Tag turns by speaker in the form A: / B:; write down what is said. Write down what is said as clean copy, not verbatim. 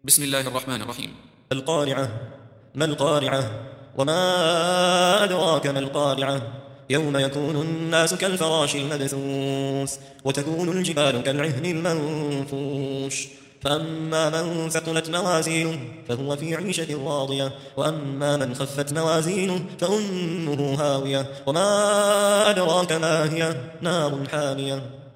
A: بسم الله الرحمن الرحيم.
B: القارعة. ما القارعة؟ وما أدراك ما القارعة؟ يوم يكون الناس كالفراش المبثوث وتكون الجبال كالعهن المنفوش فأما من ثقلت موازينه فهو في عيشة راضية وأما من خفت موازينه فأمه هاوية وما أدراك ما هي نار حامية